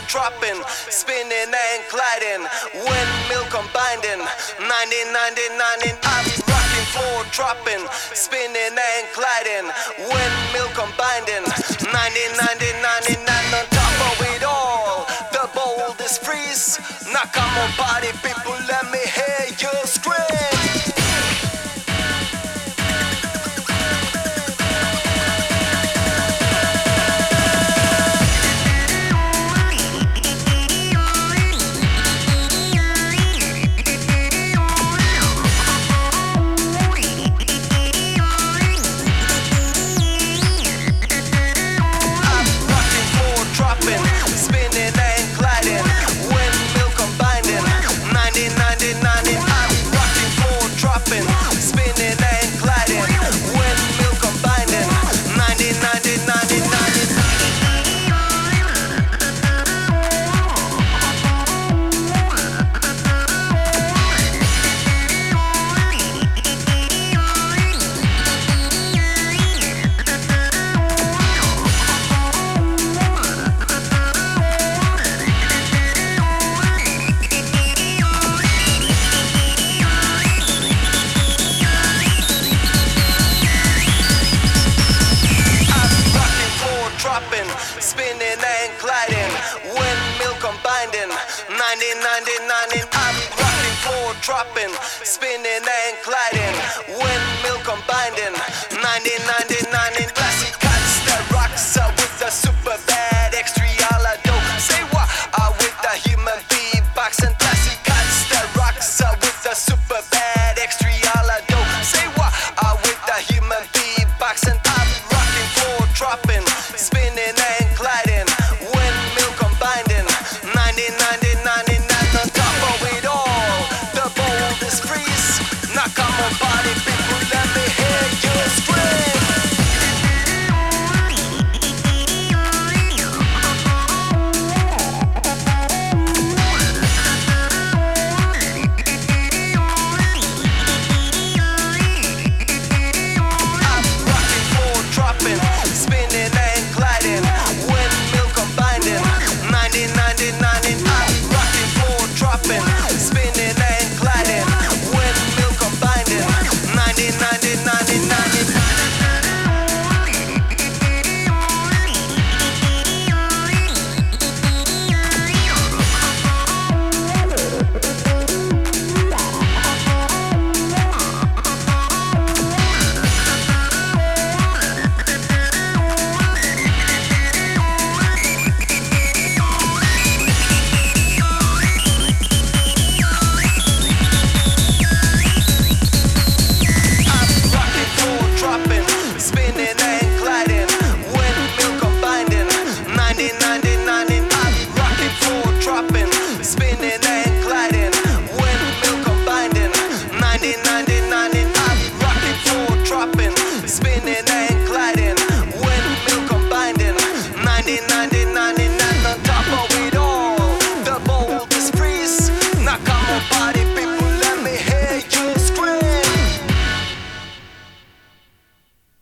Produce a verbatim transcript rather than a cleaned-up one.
dropping, spinning and gliding, windmill combining, nineteen ninety-nine. I'm rocking, floor dropping, spinning and gliding, windmill combining, nineteen ninety-nine. And on top of it all, the boldest freeze. Now come on, party people, let me hear you scream. Spinning and gliding, windmill combining, nineteen ninety-nine. I'm rocking, floor dropping, spinning and gliding, windmill combining, nineteen ninety.